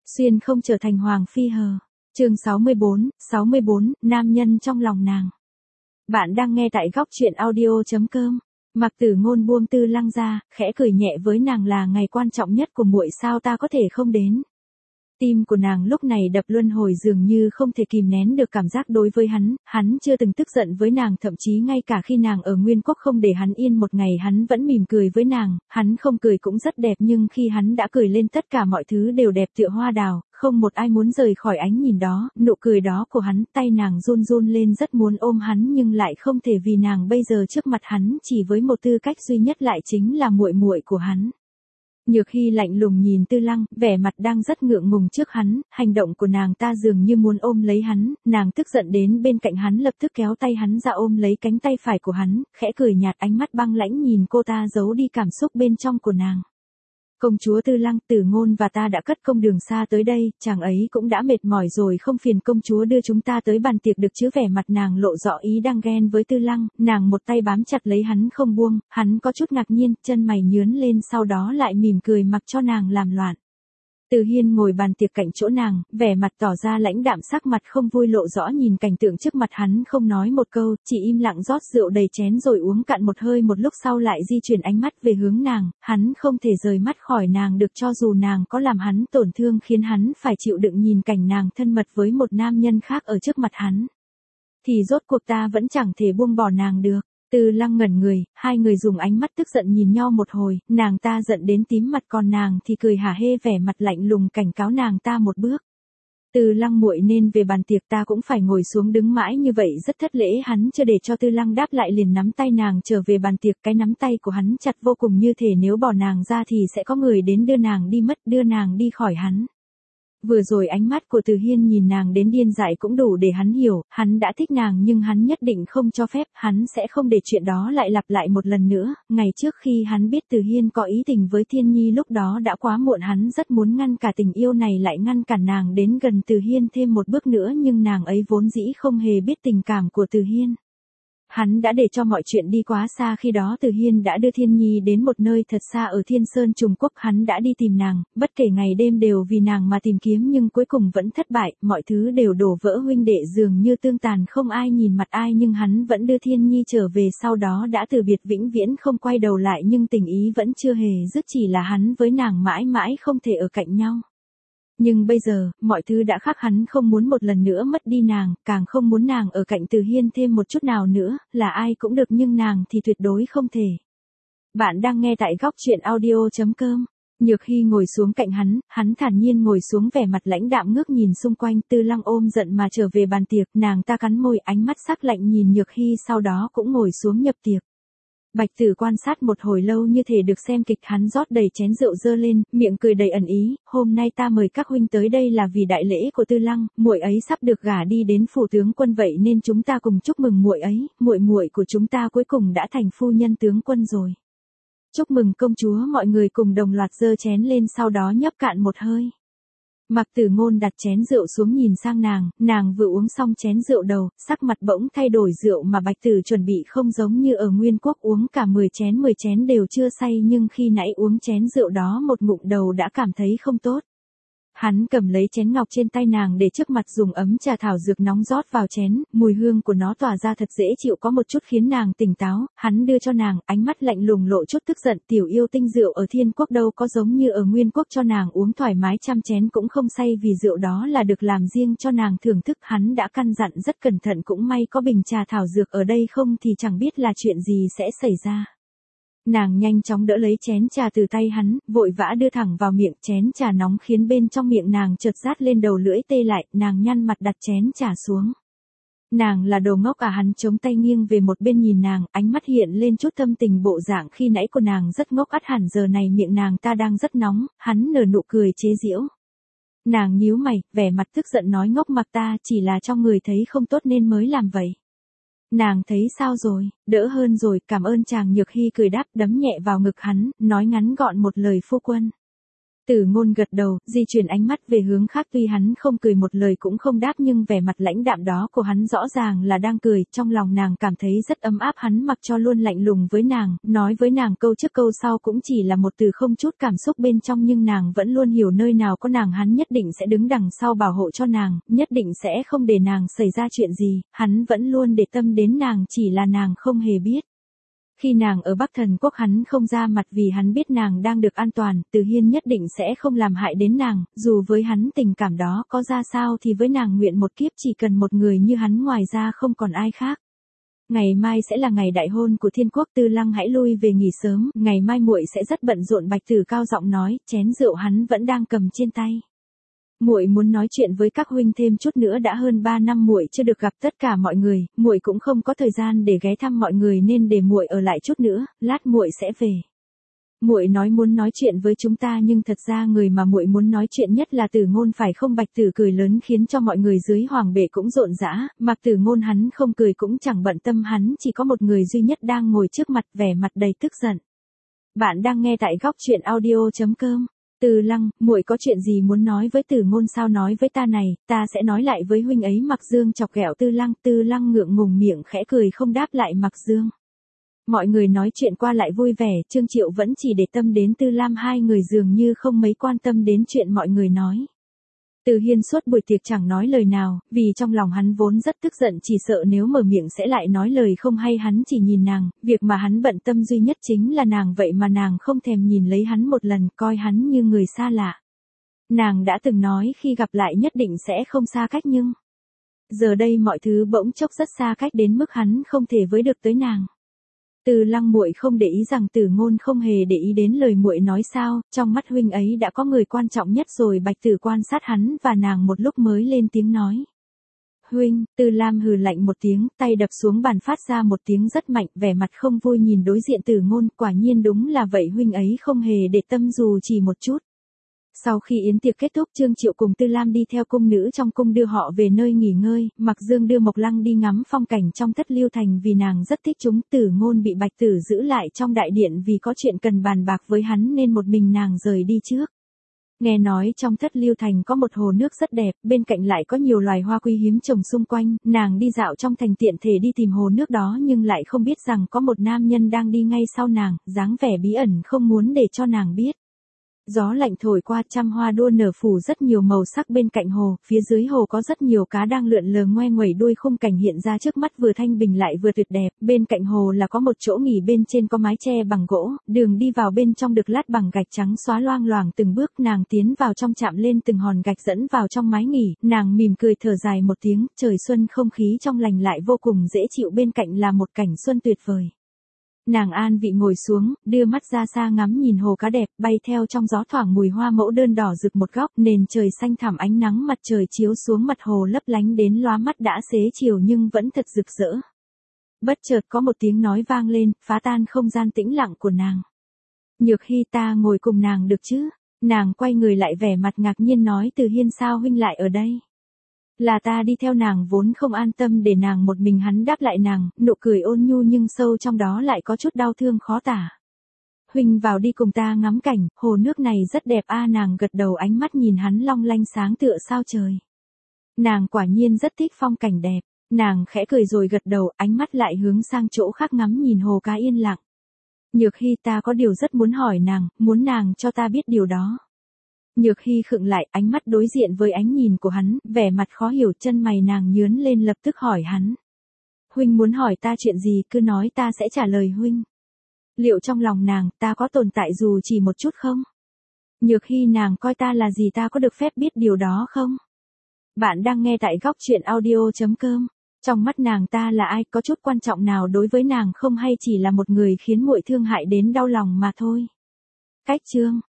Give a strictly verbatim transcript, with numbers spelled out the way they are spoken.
Xuyên không trở thành hoàng phi hờ. Chương sáu mươi bốn, sáu mươi bốn, nam nhân trong lòng nàng. Bạn đang nghe tại góc truyện audio chấm com. Mặc Tử Ngôn buông Tư Lăng ra, khẽ cười nhẹ với nàng, là ngày quan trọng nhất của muội sao ta có thể không đến. Tim của nàng lúc này đập luân hồi, dường như không thể kìm nén được cảm giác đối với hắn. Hắn chưa từng tức giận với nàng, thậm chí ngay cả khi nàng ở Nguyên Quốc không để hắn yên một ngày hắn vẫn mỉm cười với nàng. Hắn không cười cũng rất đẹp, nhưng khi hắn đã cười lên tất cả mọi thứ đều đẹp tựa hoa đào, không một ai muốn rời khỏi ánh nhìn đó, nụ cười đó của hắn. Tay nàng run run lên rất muốn ôm hắn nhưng lại không thể, vì nàng bây giờ trước mặt hắn chỉ với một tư cách duy nhất, lại chính là muội muội của hắn. Nhược Hy lạnh lùng nhìn Tư Lăng, vẻ mặt đang rất ngượng ngùng trước hắn, hành động của nàng ta dường như muốn ôm lấy hắn, nàng tức giận đến bên cạnh hắn, lập tức kéo tay hắn ra ôm lấy cánh tay phải của hắn, khẽ cười nhạt, ánh mắt băng lãnh nhìn cô ta, giấu đi cảm xúc bên trong của nàng. Công chúa Tư Lăng, Tử Ngôn và ta đã cất công đường xa tới đây, chàng ấy cũng đã mệt mỏi rồi, không phiền công chúa đưa chúng ta tới bàn tiệc được chứ? Vẻ mặt nàng lộ rõ ý đang ghen với Tư Lăng, nàng một tay bám chặt lấy hắn không buông, hắn có chút ngạc nhiên, chân mày nhướn lên, sau đó lại mỉm cười mặc cho nàng làm loạn. Từ Hiên ngồi bàn tiệc cạnh chỗ nàng, vẻ mặt tỏ ra lãnh đạm, sắc mặt không vui lộ rõ, nhìn cảnh tượng trước mặt hắn không nói một câu, chỉ im lặng rót rượu đầy chén rồi uống cạn một hơi, một lúc sau lại di chuyển ánh mắt về hướng nàng, hắn không thể rời mắt khỏi nàng được, cho dù nàng có làm hắn tổn thương khiến hắn phải chịu đựng nhìn cảnh nàng thân mật với một nam nhân khác ở trước mặt hắn. Thì rốt cuộc ta vẫn chẳng thể buông bỏ nàng được. Tư Lăng ngẩn người, hai người dùng ánh mắt tức giận nhìn nhau một hồi, nàng ta giận đến tím mặt, còn nàng thì cười hả hê, vẻ mặt lạnh lùng cảnh cáo nàng ta một bước. Tư Lăng muội nên về bàn tiệc, ta cũng phải ngồi xuống, đứng mãi như vậy rất thất lễ. Hắn chưa để cho Tư Lăng đáp lại liền nắm tay nàng trở về bàn tiệc, cái nắm tay của hắn chặt vô cùng, như thể nếu bỏ nàng ra thì sẽ có người đến đưa nàng đi mất, đưa nàng đi khỏi hắn. Vừa rồi ánh mắt của Từ Hiên nhìn nàng đến điên dại cũng đủ để hắn hiểu, hắn đã thích nàng nhưng hắn nhất định không cho phép, hắn sẽ không để chuyện đó lại lặp lại một lần nữa. Ngày trước khi hắn biết Từ Hiên có ý tình với Thiên Nhi, lúc đó đã quá muộn, hắn rất muốn ngăn cả tình yêu này, lại ngăn cản nàng đến gần Từ Hiên thêm một bước nữa, nhưng nàng ấy vốn dĩ không hề biết tình cảm của Từ Hiên. Hắn đã để cho mọi chuyện đi quá xa, khi đó Từ Hiên đã đưa Thiên Nhi đến một nơi thật xa ở Thiên Sơn Trùng Quốc, hắn đã đi tìm nàng, bất kể ngày đêm đều vì nàng mà tìm kiếm, nhưng cuối cùng vẫn thất bại, mọi thứ đều đổ vỡ, huynh đệ dường như tương tàn, không ai nhìn mặt ai, nhưng hắn vẫn đưa Thiên Nhi trở về, sau đó đã từ biệt vĩnh viễn không quay đầu lại, nhưng tình ý vẫn chưa hề dứt, chỉ là hắn với nàng mãi mãi không thể ở cạnh nhau. Nhưng bây giờ, mọi thứ đã khác, hắn không muốn một lần nữa mất đi nàng, càng không muốn nàng ở cạnh Từ Hiên thêm một chút nào nữa, là ai cũng được nhưng nàng thì tuyệt đối không thể. Bạn đang nghe tại góc truyện audio chấm com. Nhược Hy ngồi xuống cạnh hắn, hắn thản nhiên ngồi xuống, vẻ mặt lãnh đạm ngước nhìn xung quanh. Tư Lăng ôm giận mà trở về bàn tiệc, nàng ta cắn môi, ánh mắt sắc lạnh nhìn Nhược Hy, sau đó cũng ngồi xuống nhập tiệc. Bạch Tử quan sát một hồi lâu như thể được xem kịch, hắn rót đầy chén rượu dơ lên, miệng cười đầy ẩn ý, hôm nay ta mời các huynh tới đây là vì đại lễ của Tư Lăng, muội ấy sắp được gả đi đến phủ tướng quân, vậy nên chúng ta cùng chúc mừng muội ấy, muội muội của chúng ta cuối cùng đã thành phu nhân tướng quân rồi. Chúc mừng công chúa, mọi người cùng đồng loạt dơ chén lên, sau đó nhấp cạn một hơi. Mặc Tử Ngôn đặt chén rượu xuống nhìn sang nàng, nàng vừa uống xong chén rượu đầu, sắc mặt bỗng thay đổi, rượu mà Bạch Tử chuẩn bị không giống như ở Nguyên Quốc uống cả mười chén, mười chén đều chưa say, nhưng khi nãy uống chén rượu đó một ngụm đầu đã cảm thấy không tốt. Hắn cầm lấy chén ngọc trên tay nàng để trước mặt, dùng ấm trà thảo dược nóng rót vào chén, mùi hương của nó tỏa ra thật dễ chịu, có một chút khiến nàng tỉnh táo. Hắn đưa cho nàng, ánh mắt lạnh lùng lộ chút tức giận, tiểu yêu tinh, rượu ở Thiên Quốc đâu có giống như ở Nguyên Quốc, cho nàng uống thoải mái, trăm chén cũng không say, vì rượu đó là được làm riêng cho nàng thưởng thức. Hắn đã căn dặn rất cẩn thận, cũng may có bình trà thảo dược ở đây, không thì chẳng biết là chuyện gì sẽ xảy ra. Nàng nhanh chóng đỡ lấy chén trà từ tay hắn, vội vã đưa thẳng vào miệng, chén trà nóng khiến bên trong miệng nàng chợt rát lên, đầu lưỡi tê lại, nàng nhăn mặt đặt chén trà xuống. Nàng là đồ ngốc à? Hắn chống tay nghiêng về một bên nhìn nàng, ánh mắt hiện lên chút thâm tình, bộ dạng khi nãy của nàng rất ngốc, ắt hẳn giờ này miệng nàng ta đang rất nóng. Hắn nở nụ cười chế giễu. Nàng nhíu mày, vẻ mặt tức giận nói, ngốc mặc ta chỉ là trong người thấy không tốt nên mới làm vậy. Nàng thấy sao rồi, đỡ hơn rồi, cảm ơn chàng. Nhược Hy cười đáp, đấm nhẹ vào ngực hắn, nói ngắn gọn một lời, phu quân. Tử Ngôn gật đầu, di chuyển ánh mắt về hướng khác, tuy hắn không cười một lời cũng không đáp nhưng vẻ mặt lãnh đạm đó của hắn rõ ràng là đang cười, trong lòng nàng cảm thấy rất ấm áp, hắn mặc cho luôn lạnh lùng với nàng, nói với nàng câu trước câu sau cũng chỉ là một từ không chút cảm xúc bên trong nhưng nàng vẫn luôn hiểu nơi nào có nàng hắn nhất định sẽ đứng đằng sau bảo hộ cho nàng, nhất định sẽ không để nàng xảy ra chuyện gì, hắn vẫn luôn để tâm đến nàng chỉ là nàng không hề biết. Khi nàng ở Bắc Thần Quốc hắn không ra mặt vì hắn biết nàng đang được an toàn, Từ Hiên nhất định sẽ không làm hại đến nàng, dù với hắn tình cảm đó có ra sao thì với nàng nguyện một kiếp chỉ cần một người như hắn ngoài ra không còn ai khác. Ngày mai sẽ là ngày đại hôn của Thiên Quốc, Tư Lăng hãy lui về nghỉ sớm, ngày mai muội sẽ rất bận rộn. Bạch Tử cao giọng nói, chén rượu hắn vẫn đang cầm trên tay. Muội muốn nói chuyện với các huynh thêm chút nữa, đã hơn ba năm muội chưa được gặp tất cả mọi người, muội cũng không có thời gian để ghé thăm mọi người nên để muội ở lại chút nữa, lát muội sẽ về. Muội nói muốn nói chuyện với chúng ta nhưng thật ra người mà muội muốn nói chuyện nhất là Tử Ngôn phải không? Bạch Tử cười lớn khiến cho mọi người dưới hoàng bệ cũng rộn rã, mặc Tử Ngôn hắn không cười cũng chẳng bận tâm, hắn chỉ có một người duy nhất đang ngồi trước mặt, vẻ mặt đầy tức giận. Bạn đang nghe tại góc truyện audio chấm com. Từ Lăng, muội có chuyện gì muốn nói với Tử Ngôn sao? Nói với ta này, ta sẽ nói lại với huynh ấy. Mặc Dương chọc ghẹo Tư Lăng, Tư Lăng ngượng ngùng miệng khẽ cười không đáp lại Mặc Dương. Mọi người nói chuyện qua lại vui vẻ, Trương Triệu vẫn chỉ để tâm đến Tư Lam, hai người dường như không mấy quan tâm đến chuyện mọi người nói. Từ Hiên suốt buổi tiệc chẳng nói lời nào, vì trong lòng hắn vốn rất tức giận, chỉ sợ nếu mở miệng sẽ lại nói lời không hay, hắn chỉ nhìn nàng, việc mà hắn bận tâm duy nhất chính là nàng, vậy mà nàng không thèm nhìn lấy hắn một lần, coi hắn như người xa lạ. Nàng đã từng nói khi gặp lại nhất định sẽ không xa cách nhưng giờ đây mọi thứ bỗng chốc rất xa cách đến mức hắn không thể với được tới nàng. Từ Lăng, muội không để ý rằng Tử Ngôn không hề để ý đến lời muội nói sao? Trong mắt huynh ấy đã có người quan trọng nhất rồi. Bạch Tử quan sát hắn và nàng một lúc mới lên tiếng nói. Huynh, Tư Lam hừ lạnh một tiếng, tay đập xuống bàn phát ra một tiếng rất mạnh, vẻ mặt không vui nhìn đối diện Tử Ngôn, quả nhiên đúng là vậy, huynh ấy không hề để tâm dù chỉ một chút. Sau khi yến tiệc kết thúc, Trương Triệu cùng Tư Lam đi theo cung nữ trong cung đưa họ về nơi nghỉ ngơi, Mặc Dương đưa Mộc Lăng đi ngắm phong cảnh trong Thất Liêu Thành vì nàng rất thích chúng. Tử Ngôn bị Bạch Tử giữ lại trong đại điện vì có chuyện cần bàn bạc với hắn nên một mình nàng rời đi trước. Nghe nói trong Thất Liêu Thành có một hồ nước rất đẹp, bên cạnh lại có nhiều loài hoa quý hiếm trồng xung quanh, nàng đi dạo trong thành tiện thể đi tìm hồ nước đó nhưng lại không biết rằng có một nam nhân đang đi ngay sau nàng, dáng vẻ bí ẩn không muốn để cho nàng biết. Gió lạnh thổi qua, trăm hoa đua nở phủ rất nhiều màu sắc bên cạnh hồ, phía dưới hồ có rất nhiều cá đang lượn lờ ngoe nguẩy đuôi, khung cảnh hiện ra trước mắt vừa thanh bình lại vừa tuyệt đẹp, bên cạnh hồ là có một chỗ nghỉ, bên trên có mái che bằng gỗ, đường đi vào bên trong được lát bằng gạch trắng xóa, loang loảng từng bước, nàng tiến vào trong chạm lên từng hòn gạch dẫn vào trong mái nghỉ, nàng mỉm cười thở dài một tiếng, trời xuân không khí trong lành lại vô cùng dễ chịu, bên cạnh là một cảnh xuân tuyệt vời. Nàng an vị ngồi xuống, đưa mắt ra xa ngắm nhìn hồ cá đẹp, bay theo trong gió thoảng mùi hoa mẫu đơn đỏ rực một góc, nền trời xanh thẳm, ánh nắng mặt trời chiếu xuống mặt hồ lấp lánh đến lóa mắt, đã xế chiều nhưng vẫn thật rực rỡ. Bất chợt có một tiếng nói vang lên, phá tan không gian tĩnh lặng của nàng. Nhược Hy, ta ngồi cùng nàng được chứ? Nàng quay người lại vẻ mặt ngạc nhiên nói, Từ Hiên sao huynh lại ở đây? Là ta đi theo. Nàng vốn không an tâm để nàng một mình, hắn đáp lại nàng, nụ cười ôn nhu nhưng sâu trong đó lại có chút đau thương khó tả. Huynh vào đi cùng ta ngắm cảnh, hồ nước này rất đẹp a. Nàng gật đầu, ánh mắt nhìn hắn long lanh sáng tựa sao trời. Nàng quả nhiên rất thích phong cảnh đẹp, nàng khẽ cười rồi gật đầu, ánh mắt lại hướng sang chỗ khác ngắm nhìn hồ cá yên lặng. Nhược Hy, ta có điều rất muốn hỏi nàng, muốn nàng cho ta biết điều đó. Nhược Hy khựng lại, ánh mắt đối diện với ánh nhìn của hắn, vẻ mặt khó hiểu, chân mày nàng nhướn lên lập tức hỏi hắn. Huynh muốn hỏi ta chuyện gì, cứ nói ta sẽ trả lời huynh. Liệu trong lòng nàng, ta có tồn tại dù chỉ một chút không? Nhược Hy, nàng coi ta là gì, ta có được phép biết điều đó không? Bạn đang nghe tại góc truyện audio chấm com. Trong mắt nàng ta là ai, có chút quan trọng nào đối với nàng không, hay chỉ là một người khiến muội thương hại đến đau lòng mà thôi? Cách chương